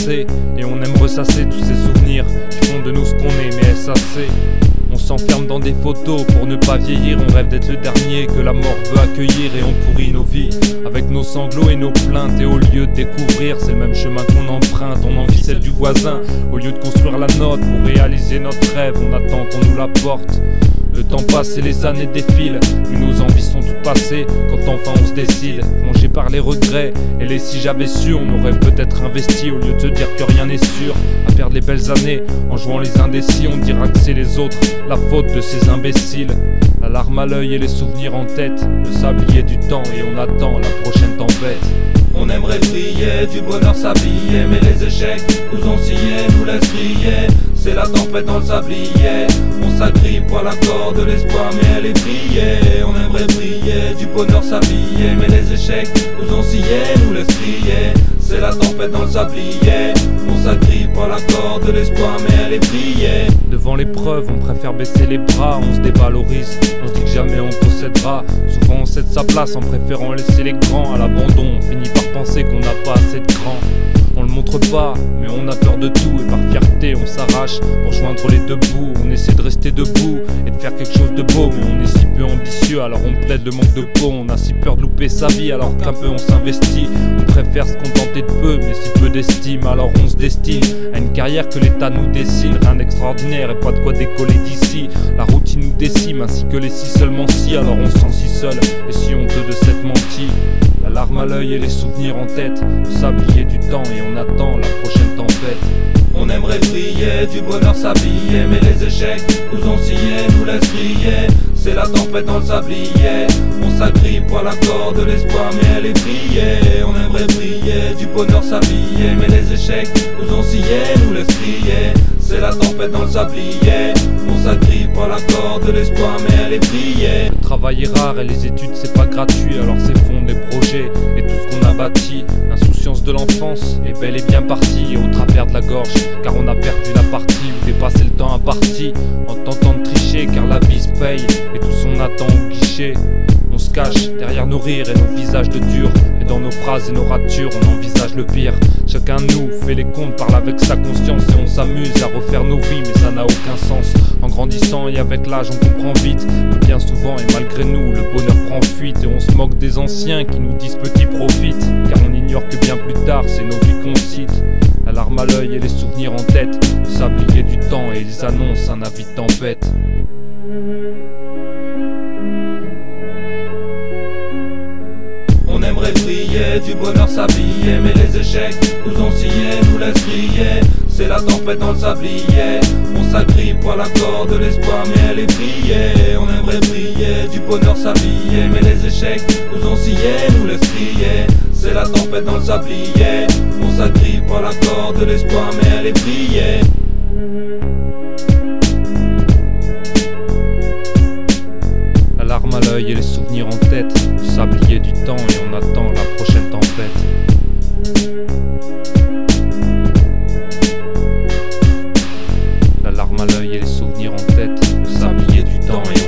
passé, et on aime ressasser tous ces souvenirs qui font de nous ce qu'on est, mais est-ce assez? On s'enferme dans des photos pour ne pas vieillir. On rêve d'être le dernier que la mort veut accueillir. Et on pourrit nos vies avec nos sanglots et nos plaintes. Et au lieu de découvrir, c'est le même chemin qu'on emprunte. On envie celle du voisin au lieu de construire la nôtre. Pour réaliser notre rêve, on attend qu'on nous l'apporte. Le temps passe et les années défilent, mais nos envies sont toutes passées quand enfin on se décide. Rongé par les regrets et les si j'avais su, on aurait peut-être investi au lieu de se dire que rien n'est sûr. À perdre les belles années en jouant les indécis, on dira que c'est les autres la faute de ces imbéciles. La larme à l'œil et les souvenirs en tête, le sablier du temps et on attend la prochaine tempête. On aimerait briller, du bonheur s'habiller, mais les échecs nous ont scié, nous laissent briller. C'est la tempête dans le sablier, on s'agrippe à la corde de l'espoir, mais elle est brillée. On aimerait briller, du bonheur s'habiller, mais les échecs nous ont scié, nous laissent briller. C'est la tempête dans le sablier, on s'agrippe à la corde de l'espoir, mais elle est brillée. Devant l'épreuve, on préfère baisser les bras, on se dévalorise, on se dit que jamais on possédera. Souvent on cède sa place en préférant laisser les grands à l'abandon. On finit par penser qu'on n'a pas assez de cran. On le montre pas, mais on a peur de tout. Et par fierté on s'arrache pour joindre les deux bouts. On essaie de rester debout et de faire quelque chose de beau, mais on est si peu ambitieux, alors on plaide le manque de peau. On a si peur de louper sa vie, alors qu'un peu on s'investit. On préfère se contenter de peu, mais si peu d'estime, alors on se destine à une carrière que l'État nous dessine. Rien d'extraordinaire et pas de quoi décoller d'ici. La routine nous décime, ainsi que les si seulement si. Alors on se sent si seul et si honteux de cette mentie. La larme à l'œil et les souvenirs en tête, le sablier du temps et on attend la prochaine tempête. On aimerait briller, du bonheur s'habiller, mais les échecs nous ont scié, nous laissent briller. C'est la tempête dans le sablier, on s'agrippe à la corde de l'espoir, mais elle est brillée. On aimerait briller, du bonheur s'habiller, mais les échecs nous ont scié, nous laissent briller. C'est la tempête dans le sablier, on s'agrippe à la corde de l'espoir, mais elle est brillée. Le travail est rare et les études c'est pas gratuit, alors s'effondrent les projets et tout ce qu'on a bâti. L'insouciance de l'enfance est bel et bien partie, et au travers de la gorge, car on a perdu la partie où dépasser le temps imparti. En tentant de tricher, car la vie se paye et tout son attend au guichet. On se cache derrière nos rires et nos visages de dur, et dans nos phrases et nos ratures on envisage le pire. Chacun de nous fait les comptes, parle avec sa conscience, et on s'amuse à refaire nos vies, mais ça n'a aucun sens. En grandissant et avec l'âge on comprend vite, mais bien souvent et malgré nous le bonheur prend fuite. Et on se moque des anciens qui nous disent petit profite, car on ignore que bien plus tard c'est nos vies qu'on cite. La larme à l'œil et les souvenirs en tête, le sablier du temps et ils annoncent un avis de tempête. On aimerait briller, du bonheur s'habiller, mais les échecs nous ont scié, nous laissent briller. C'est la tempête dans le sablier, on s'agrippe à la corde de l'espoir, mais elle est brillée. On aimerait briller, du bonheur s'habiller, mais les échecs nous ont scié, nous laissent briller. C'est la tempête dans le sablier, on s'agrippe à la corde de l'espoir, mais elle est brillée. La larme à l'œil et les souvenirs en tête, le sablier du temps et on attend la prochaine tempête. La larme à l'œil et les souvenirs en tête, le sablier du temps et